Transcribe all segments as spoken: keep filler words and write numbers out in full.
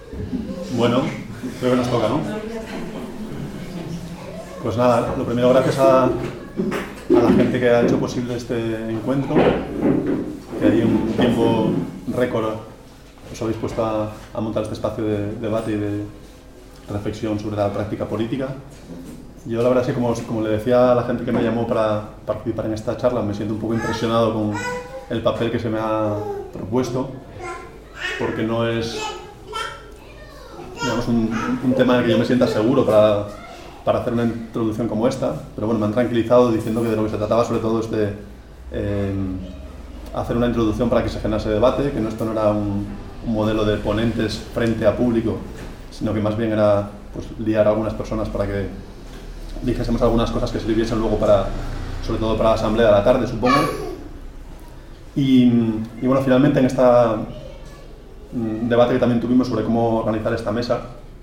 Bueno, creo que nos toca, ¿no? Pues nada, lo primero, gracias a, a la gente que ha hecho posible este encuentro, que hay un tiempo récord os habéis puesto a, a montar este espacio de debate y de reflexión sobre la práctica política. Yo la verdad es que, como, como le decía a la gente que me llamó para participar en esta charla, me siento un poco impresionado con el papel que se me ha propuesto, porque no es, digamos, un, un tema en el que yo me sienta seguro para, para hacer una introducción como esta, pero bueno, me han tranquilizado diciendo que de lo que se trataba sobre todo es de eh, hacer una introducción para que se generase debate, que no, esto no era un, un modelo de ponentes frente a público, sino que más bien era pues, liar a algunas personas para que dijésemos algunas cosas que sirviesen luego para, sobre todo para la asamblea de la tarde, supongo. Y, y bueno, finalmente en este debate que también tuvimos sobre cómo organizar esta mesa,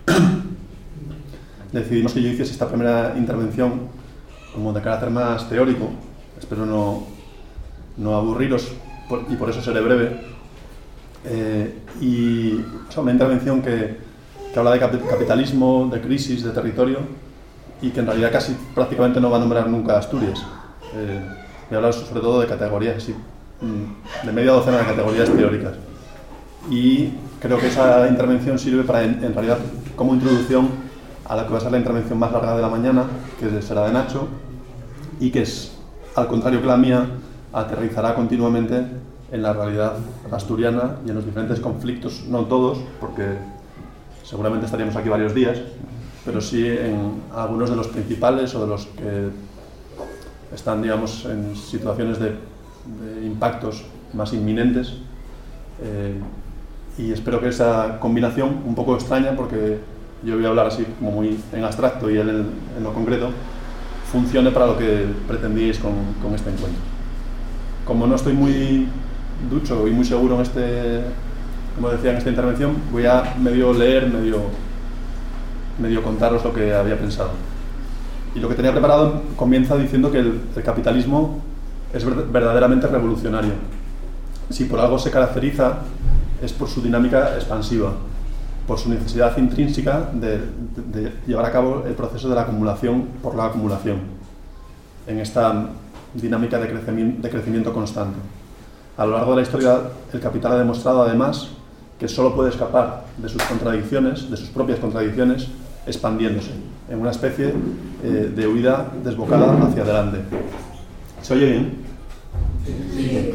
decidimos que yo hiciese esta primera intervención como de carácter más teórico. Espero no, no aburriros por, y por eso seré breve. Eh, y o sea, una intervención que, que habla de capitalismo, de crisis, de territorio, y que en realidad casi prácticamente no va a nombrar nunca a Asturias. Eh, voy a hablar sobre todo de categorías, así, de media docena de categorías teóricas. Y creo que esa intervención sirve para, en, en realidad, como introducción a la que va a ser la intervención más larga de la mañana, que será de Nacho, y que es, al contrario que la mía, aterrizará continuamente en la realidad asturiana y en los diferentes conflictos, no todos, porque seguramente estaríamos aquí varios días, pero sí en algunos de los principales o de los que están, digamos, en situaciones de, de impactos más inminentes. Eh, y espero que esa combinación, un poco extraña, porque yo voy a hablar así como muy en abstracto y él en, en lo concreto, funcione para lo que pretendíais con, con este encuentro. Como no estoy muy ducho y muy seguro en este, como decía en esta intervención, voy a medio leer, medio medio contaros lo que había pensado. Y lo que tenía preparado comienza diciendo que el, el capitalismo es verdaderamente revolucionario. Si por algo se caracteriza, es por su dinámica expansiva, por su necesidad intrínseca de, de, de llevar a cabo el proceso de la acumulación por la acumulación, en esta dinámica de crecimiento, de crecimiento constante. A lo largo de la historia, el capital ha demostrado además que solo puede escapar de sus contradicciones, de sus propias contradicciones, expandiéndose en una especie eh, de huida desbocada hacia adelante. ¿Se oye bien? Sí.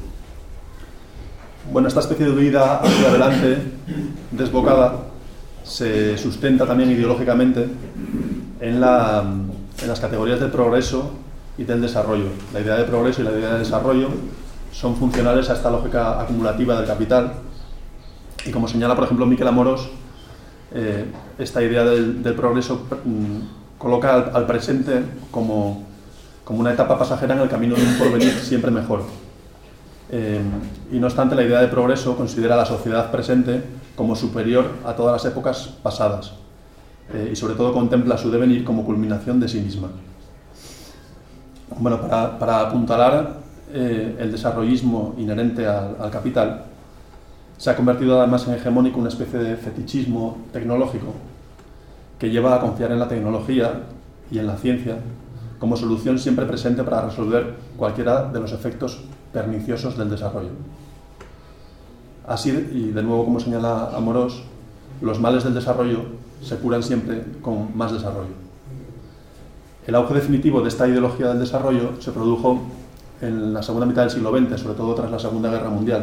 Bueno, esta especie de huida hacia adelante, desbocada, se sustenta también ideológicamente en, la, en las categorías del progreso y del desarrollo. La idea de progreso y la idea de desarrollo son funcionales a esta lógica acumulativa del capital. Y como señala, por ejemplo, Miquel Amorós, eh, esta idea del, del progreso mmm, coloca al, al presente como, como una etapa pasajera en el camino de un porvenir siempre mejor. Eh, y no obstante, la idea de progreso considera a la sociedad presente como superior a todas las épocas pasadas eh, y sobre todo contempla su devenir como culminación de sí misma. Bueno, para, para apuntalar eh, el desarrollismo inherente al, al capital, se ha convertido además en hegemónico una especie de fetichismo tecnológico que lleva a confiar en la tecnología y en la ciencia como solución siempre presente para resolver cualquiera de los efectos perniciosos del desarrollo. Así, y de nuevo como señala Amorós, los males del desarrollo se curan siempre con más desarrollo. El auge definitivo de esta ideología del desarrollo se produjo en la segunda mitad del siglo veinte, sobre todo tras la Segunda Guerra Mundial.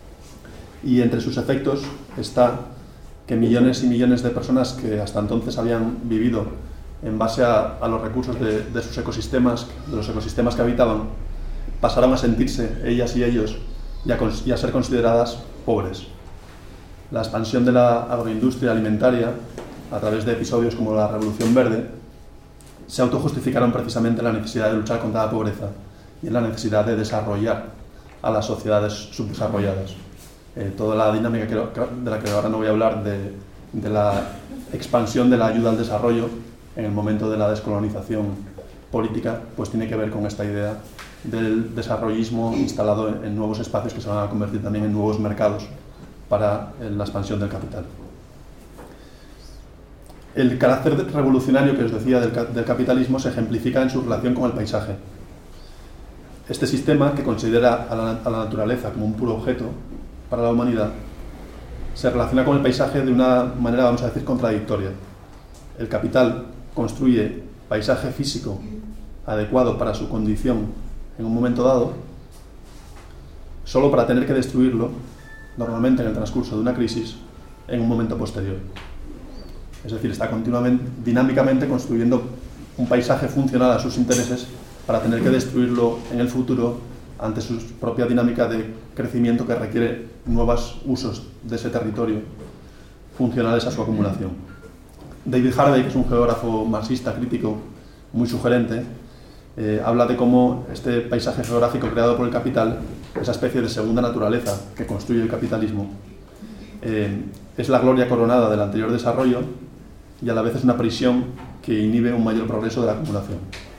Y entre sus efectos está que millones y millones de personas que hasta entonces habían vivido en base a, a los recursos de, de sus ecosistemas, de los ecosistemas que habitaban, pasaron a sentirse, ellas y ellos, y a, y a ser consideradas pobres. La expansión de la agroindustria alimentaria, a través de episodios como la Revolución Verde, se autojustificaron precisamente en la necesidad de luchar contra la pobreza y en la necesidad de desarrollar a las sociedades subdesarrolladas. Eh, toda la dinámica que, de la que ahora no voy a hablar, de, de la expansión de la ayuda al desarrollo en el momento de la descolonización política, pues tiene que ver con esta idea del desarrollismo instalado en, en nuevos espacios que se van a convertir también en nuevos mercados para eh, la expansión del capital. El carácter revolucionario que os decía del, del capitalismo se ejemplifica en su relación con el paisaje. Este sistema, que considera a la, a la naturaleza como un puro objeto para la humanidad, se relaciona con el paisaje de una manera, vamos a decir, contradictoria. El capital construye paisaje físico adecuado para su condición en un momento dado, solo para tener que destruirlo, normalmente en el transcurso de una crisis, en un momento posterior. Es decir, está continuamente, dinámicamente construyendo un paisaje funcional a sus intereses para tener que destruirlo en el futuro ante su propia dinámica de crecimiento que requiere nuevos usos de ese territorio funcionales a su acumulación. David Harvey, que es un geógrafo marxista crítico muy sugerente, eh, habla de cómo este paisaje geográfico creado por el capital, esa especie de segunda naturaleza que construye el capitalismo, eh, es la gloria coronada del anterior desarrollo y a la vez es una prisión que inhibe un mayor progreso de la acumulación.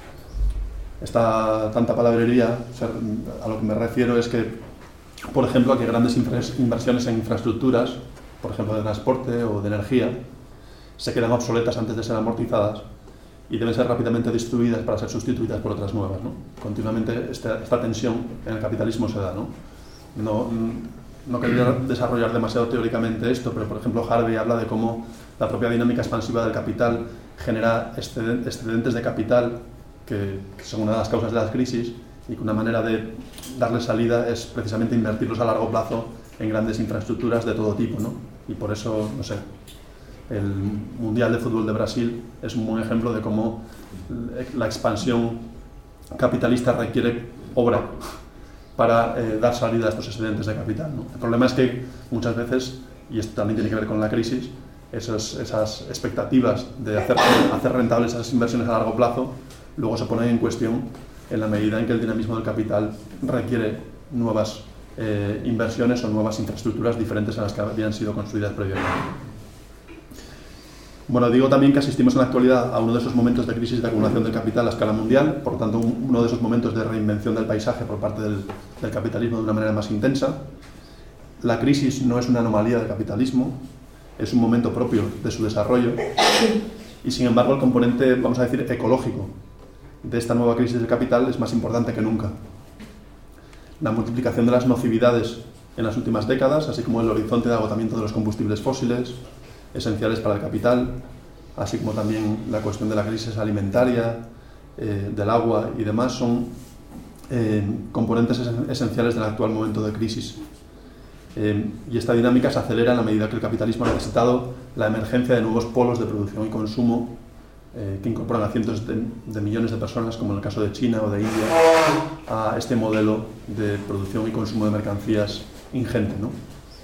Esta tanta palabrería, a lo que me refiero es que, por ejemplo, que grandes inversiones en infraestructuras, por ejemplo de transporte o de energía, se quedan obsoletas antes de ser amortizadas y deben ser rápidamente destruidas para ser sustituidas por otras nuevas, ¿no? Continuamente esta, esta tensión en el capitalismo se da, ¿no? No, no quería desarrollar demasiado teóricamente esto, pero por ejemplo Harvey habla de cómo la propia dinámica expansiva del capital genera excedentes de capital que, que son una de las causas de las crisis y que una manera de darle salida es precisamente invertirlos a largo plazo en grandes infraestructuras de todo tipo, ¿no? Y por eso, no sé, el Mundial de Fútbol de Brasil es un buen ejemplo de cómo la expansión capitalista requiere obra para eh, dar salida a estos excedentes de capital, ¿no? El problema es que muchas veces, y esto también tiene que ver con la crisis, esos, esas expectativas de hacer, hacer rentables esas inversiones a largo plazo luego se ponen en cuestión en la medida en que el dinamismo del capital requiere nuevas eh, inversiones o nuevas infraestructuras diferentes a las que habían sido construidas previamente. Bueno, digo también que asistimos en la actualidad a uno de esos momentos de crisis de acumulación del capital a escala mundial, por lo tanto uno de esos momentos de reinvención del paisaje por parte del, del capitalismo de una manera más intensa. La crisis no es una anomalía del capitalismo, es un momento propio de su desarrollo y sin embargo el componente, vamos a decir, ecológico de esta nueva crisis del capital es más importante que nunca. La multiplicación de las nocividades en las últimas décadas, así como el horizonte de agotamiento de los combustibles fósiles, esenciales para el capital, así como también la cuestión de la crisis alimentaria, eh, del agua y demás, son eh, componentes esenciales del actual momento de crisis. Eh, y esta dinámica se acelera en la medida que el capitalismo ha necesitado la emergencia de nuevos polos de producción y consumo eh, que incorporan a cientos de, de millones de personas, como en el caso de China o de India, a este modelo de producción y consumo de mercancías ingente, ¿no?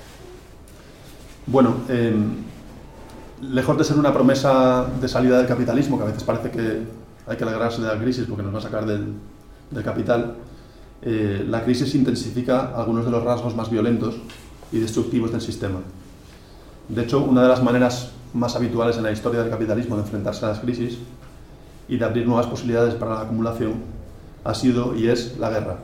Bueno, eh, lejos de ser una promesa de salida del capitalismo, que a veces parece que hay que alegrarse de la crisis porque nos va a sacar del, del capital, eh, la crisis intensifica algunos de los rasgos más violentos y destructivos del sistema. De hecho, una de las maneras más habituales en la historia del capitalismo de enfrentarse a las crisis y de abrir nuevas posibilidades para la acumulación ha sido y es la guerra.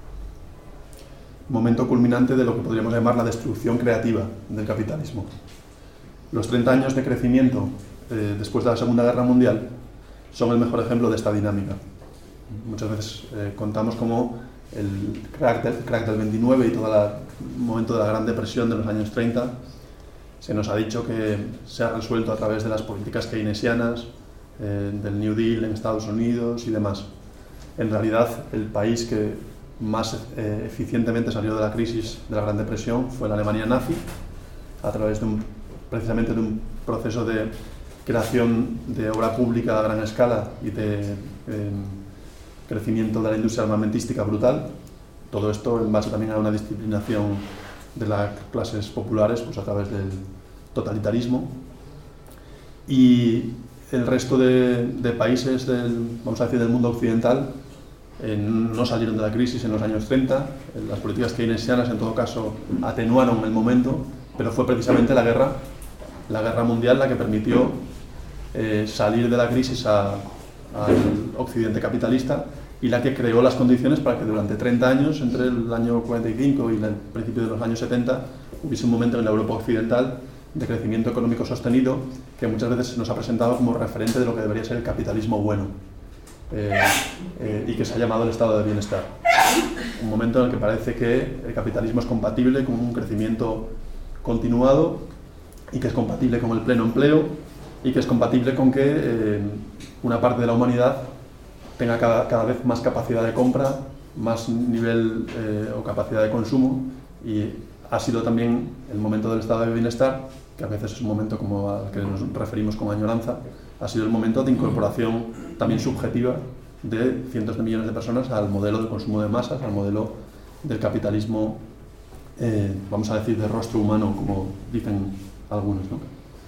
Momento culminante de lo que podríamos llamar la destrucción creativa del capitalismo. Los treinta años de crecimiento eh, después de la Segunda Guerra Mundial son el mejor ejemplo de esta dinámica. Muchas veces eh, contamos cómo el crack, del, el crack del veintinueve y todo el momento de la Gran Depresión de los años treinta se nos ha dicho que se ha resuelto a través de las políticas keynesianas, eh, del New Deal en Estados Unidos y demás. En realidad, el país que más eh, eficientemente salió de la crisis de la Gran Depresión fue la Alemania nazi, a través de un, precisamente de un proceso de creación de obra pública a gran escala y de eh, crecimiento de la industria armamentística brutal. Todo esto en base también a una disciplinación de las clases populares, pues a través del totalitarismo. Y el resto de, de países del, vamos a decir, del mundo occidental eh, no salieron de la crisis en los años treinta. Las políticas keynesianas, en todo caso, atenuaron el momento, pero fue precisamente la guerra, la guerra mundial la que permitió eh, salir de la crisis a, al occidente capitalista y la que creó las condiciones para que durante treinta años, entre el año cuarenta y cinco y el principio de los años setenta, hubiese un momento en la Europa occidental de crecimiento económico sostenido que muchas veces se nos ha presentado como referente de lo que debería ser el capitalismo bueno, eh, eh, y que se ha llamado el estado de bienestar. Un momento en el que parece que el capitalismo es compatible con un crecimiento continuado y que es compatible con el pleno empleo y que es compatible con que eh, una parte de la humanidad tenga cada, cada vez más capacidad de compra, más nivel eh, o capacidad de consumo, y ha sido también el momento del estado de bienestar, que a veces es un momento como al que nos referimos con añoranza, ha sido el momento de incorporación también subjetiva de cientos de millones de personas al modelo de consumo de masas, al modelo del capitalismo, eh, vamos a decir, de rostro humano, como dicen algunos, ¿no?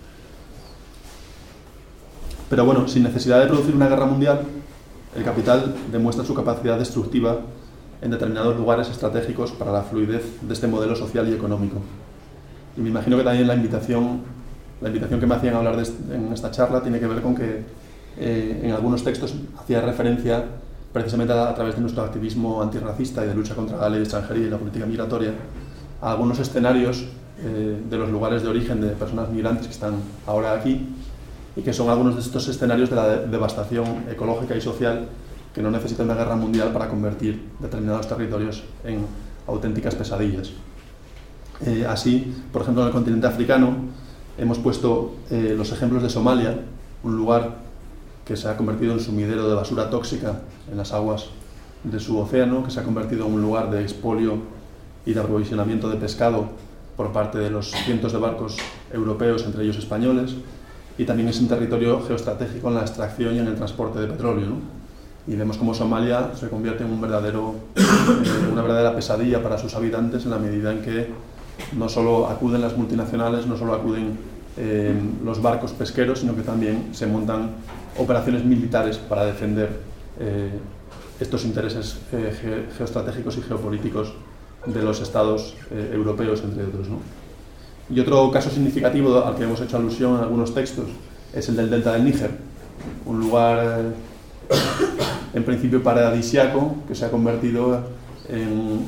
Pero bueno, sin necesidad de producir una guerra mundial, el capital demuestra su capacidad destructiva en determinados lugares estratégicos para la fluidez de este modelo social y económico. Y me imagino que también la invitación, la invitación que me hacían a hablar de este, en esta charla tiene que ver con que eh, en algunos textos hacía referencia precisamente a, a través de nuestro activismo antirracista y de lucha contra la ley de extranjería y la política migratoria, a algunos escenarios eh, de los lugares de origen de personas migrantes que están ahora aquí, y que son algunos de estos escenarios de la de devastación ecológica y social que no necesitan una guerra mundial para convertir determinados territorios en auténticas pesadillas. Eh, así, por ejemplo, en el continente africano hemos puesto eh, los ejemplos de Somalia, un lugar que se ha convertido en sumidero de basura tóxica en las aguas de su océano, que se ha convertido en un lugar de expolio y de aprovisionamiento de pescado por parte de los cientos de barcos europeos, entre ellos españoles, y también es un territorio geoestratégico en la extracción y en el transporte de petróleo, ¿no? Y vemos cómo Somalia se convierte en un verdadero, eh, una verdadera pesadilla para sus habitantes en la medida en que no solo acuden las multinacionales, no solo acuden eh, los barcos pesqueros, sino que también se montan operaciones militares para defender eh, estos intereses eh, ge geoestratégicos y geopolíticos de los estados eh, europeos, entre otros, ¿no? Y otro caso significativo al que hemos hecho alusión en algunos textos es el del delta del Níger, un lugar eh, en principio paradisiaco que se ha convertido en, en,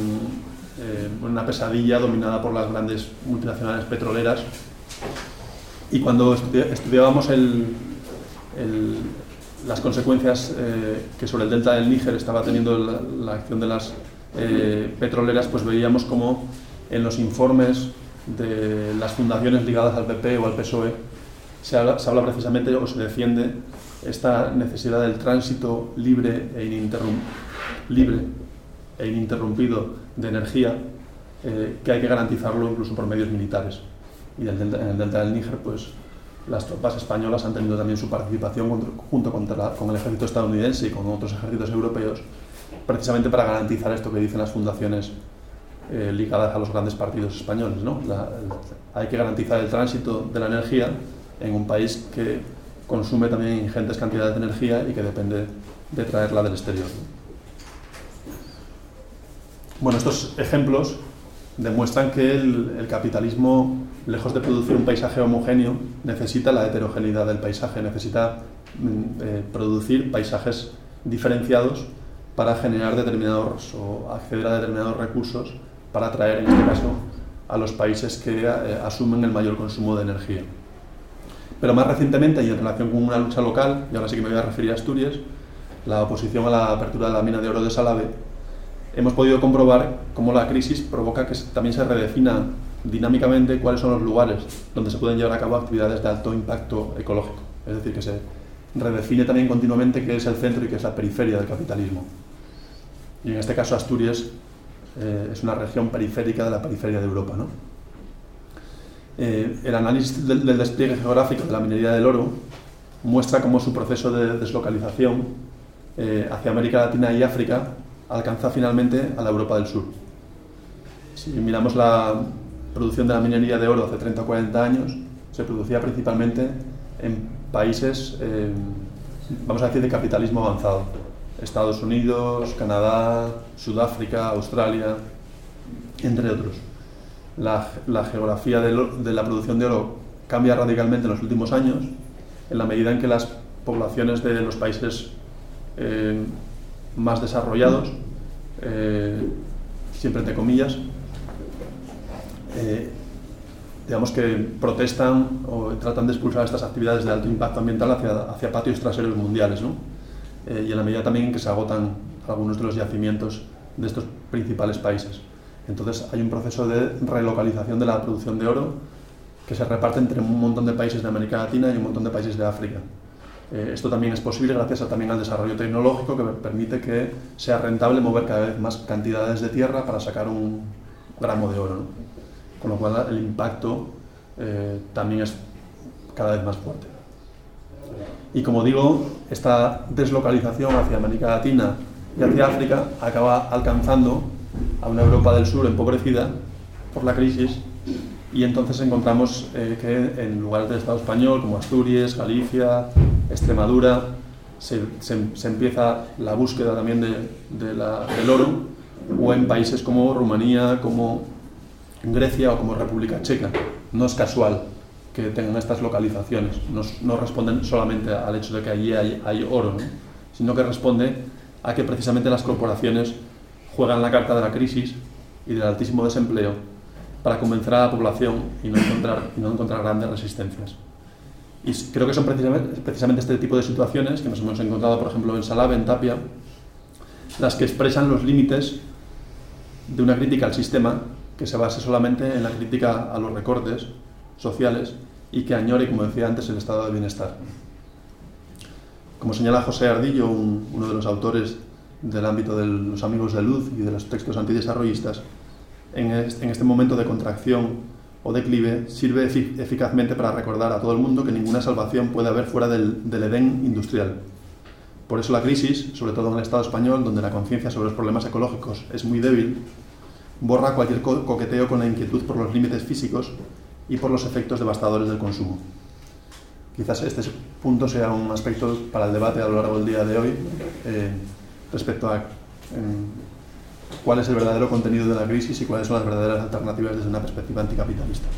en una pesadilla dominada por las grandes multinacionales petroleras. Y cuando estudi estudiábamos el, el, las consecuencias eh, que sobre el delta del Níger estaba teniendo la, la acción de las eh, petroleras, pues veíamos como en los informes de las fundaciones ligadas al P P o al P S O E se habla, se habla precisamente o se defiende esta necesidad del tránsito libre e, ininterrum libre e ininterrumpido de energía, eh, que hay que garantizarlo incluso por medios militares. Y en el delta, en el delta del Níger, pues las tropas españolas han tenido también su participación contra, junto contra la, con el ejército estadounidense y con otros ejércitos europeos, precisamente para garantizar esto que dicen las fundaciones Eh, ligadas a los grandes partidos españoles, ¿no? La, el, hay que garantizar el tránsito de la energía en un país que consume también ingentes cantidades de energía y que depende de traerla del exterior, ¿no? Bueno, estos ejemplos demuestran que el, el capitalismo, lejos de producir un paisaje homogéneo, necesita la heterogeneidad del paisaje, necesita eh, producir paisajes diferenciados para generar determinados o acceder a determinados recursos para atraer, en este caso, a los países que eh, asumen el mayor consumo de energía. Pero más recientemente, y en relación con una lucha local, y ahora sí que me voy a referir a Asturias, la oposición a la apertura de la mina de oro de Salave, hemos podido comprobar cómo la crisis provoca que también se redefina dinámicamente cuáles son los lugares donde se pueden llevar a cabo actividades de alto impacto ecológico. Es decir, que se redefine también continuamente qué es el centro y qué es la periferia del capitalismo. Y en este caso Asturias eh, es una región periférica de la periferia de Europa, ¿no? Eh, el análisis del, del despliegue geográfico de la minería del oro muestra cómo su proceso de deslocalización eh, hacia América Latina y África alcanza finalmente a la Europa del Sur. Si miramos la producción de la minería de oro hace treinta o cuarenta años, se producía principalmente en países, eh, vamos a decir, de capitalismo avanzado. Estados Unidos, Canadá, Sudáfrica, Australia, entre otros. La, la geografía de, lo, de la producción de oro cambia radicalmente en los últimos años, en la medida en que las poblaciones de los países eh, más desarrollados, eh, siempre entre comillas, eh, digamos que protestan o tratan de expulsar estas actividades de alto impacto ambiental hacia, hacia patios traseros mundiales, ¿no? Eh, y en la medida también en que se agotan algunos de los yacimientos de estos principales países. Entonces hay un proceso de relocalización de la producción de oro que se reparte entre un montón de países de América Latina y un montón de países de África. Eh, esto también es posible gracias a, también al desarrollo tecnológico que permite que sea rentable mover cada vez más cantidades de tierra para sacar un gramo de oro, ¿no? Con lo cual el impacto eh, también es cada vez más fuerte. Y como digo, esta deslocalización hacia América Latina y hacia África acaba alcanzando a una Europa del Sur empobrecida por la crisis, y entonces encontramos eh, que en lugares del Estado español como Asturias, Galicia, Extremadura, se, se, se empieza la búsqueda también de, de la, del oro, o en países como Rumanía, como Grecia o como República Checa. No es casual que tengan estas localizaciones, no, no responden solamente al hecho de que allí hay, hay oro, ¿no? Sino que responde a que precisamente las corporaciones juegan la carta de la crisis y del altísimo desempleo para convencer a la población y no encontrar, y no encontrar grandes resistencias. Y creo que son precisamente, precisamente este tipo de situaciones que nos hemos encontrado, por ejemplo, en Salave, en Tapia, las que expresan los límites de una crítica al sistema que se base solamente en la crítica a los recortes sociales y que añore, como decía antes, el estado de bienestar. Como señala José Ardillo, un, uno de los autores del ámbito de los amigos de luz y de los textos antidesarrollistas, en este, en este momento de contracción o declive sirve efic eficazmente para recordar a todo el mundo que ninguna salvación puede haber fuera del, del Edén industrial. Por eso la crisis, sobre todo en el Estado español, donde la conciencia sobre los problemas ecológicos es muy débil, borra cualquier co coqueteo con la inquietud por los límites físicos y por los efectos devastadores del consumo. Quizás este punto sea un aspecto para el debate a lo largo del día de hoy eh, respecto a eh, cuál es el verdadero contenido de la crisis y cuáles son las verdaderas alternativas desde una perspectiva anticapitalista.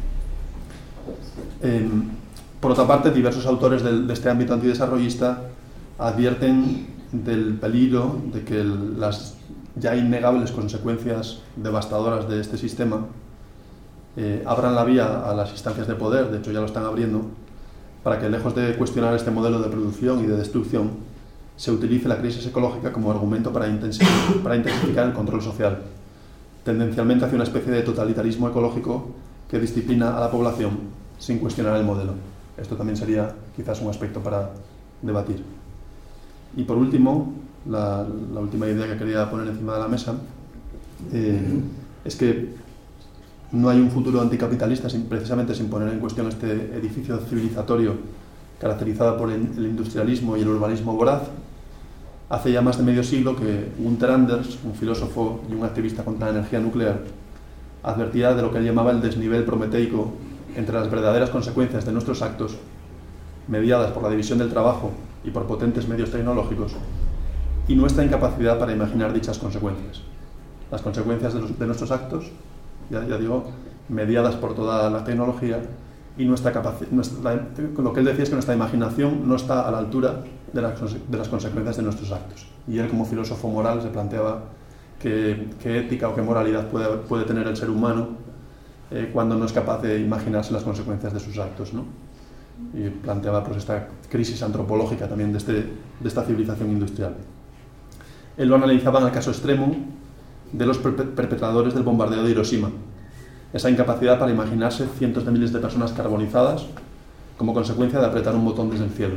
Eh, por otra parte, diversos autores del, de este ámbito antidesarrollista advierten del peligro de que el, las ya innegables consecuencias devastadoras de este sistema eh, abran la vía a las instancias de poder, de hecho ya lo están abriendo, para que lejos de cuestionar este modelo de producción y de destrucción, se utilice la crisis ecológica como argumento para intensificar, para intensificar el control social, tendencialmente hacia una especie de totalitarismo ecológico que disciplina a la población sin cuestionar el modelo. Esto también sería quizás un aspecto para debatir. Y por último, la, la última idea que quería poner encima de la mesa eh, es que no hay un futuro anticapitalista sin, precisamente sin poner en cuestión este edificio civilizatorio caracterizado por el, el industrialismo y el urbanismo voraz. Hace ya más de medio siglo que Gunther Anders, un filósofo y un activista contra la energía nuclear, advertía de lo que él llamaba el desnivel prometeico entre las verdaderas consecuencias de nuestros actos, mediadas por la división del trabajo y por potentes medios tecnológicos, y nuestra incapacidad para imaginar dichas consecuencias. Las consecuencias de, los, de nuestros actos, ya, ya digo, mediadas por toda la tecnología, y nuestra capacidad, nuestra, lo que él decía es que nuestra imaginación no está a la altura de las, de las consecuencias de nuestros actos. Y él, como filósofo moral, se planteaba qué, qué ética o qué moralidad puede, puede tener el ser humano eh, cuando no es capaz de imaginarse las consecuencias de sus actos, ¿no? Y planteaba pues, esta crisis antropológica también de, este, de esta civilización industrial. Él lo analizaba en el caso extremo de los perpetradores del bombardeo de Hiroshima, esa incapacidad para imaginarse cientos de miles de personas carbonizadas como consecuencia de apretar un botón desde el cielo.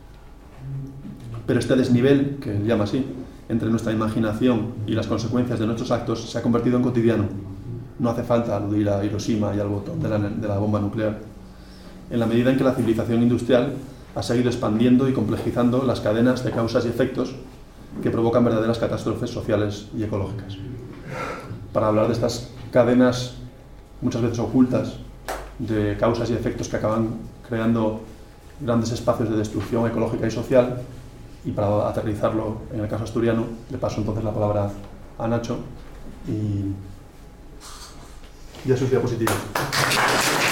Pero este desnivel, que él llama así, entre nuestra imaginación y las consecuencias de nuestros actos se ha convertido en cotidiano. No hace falta aludir a Hiroshima y al botón de la, de la bomba nuclear, en la medida en que la civilización industrial ha seguido expandiendo y complejizando las cadenas de causas y efectos que provocan verdaderas catástrofes sociales y ecológicas. Para hablar de estas cadenas muchas veces ocultas de causas y efectos que acaban creando grandes espacios de destrucción ecológica y social, y para aterrizarlo en el caso asturiano, le paso entonces la palabra a Nacho y, y a sus diapositivas.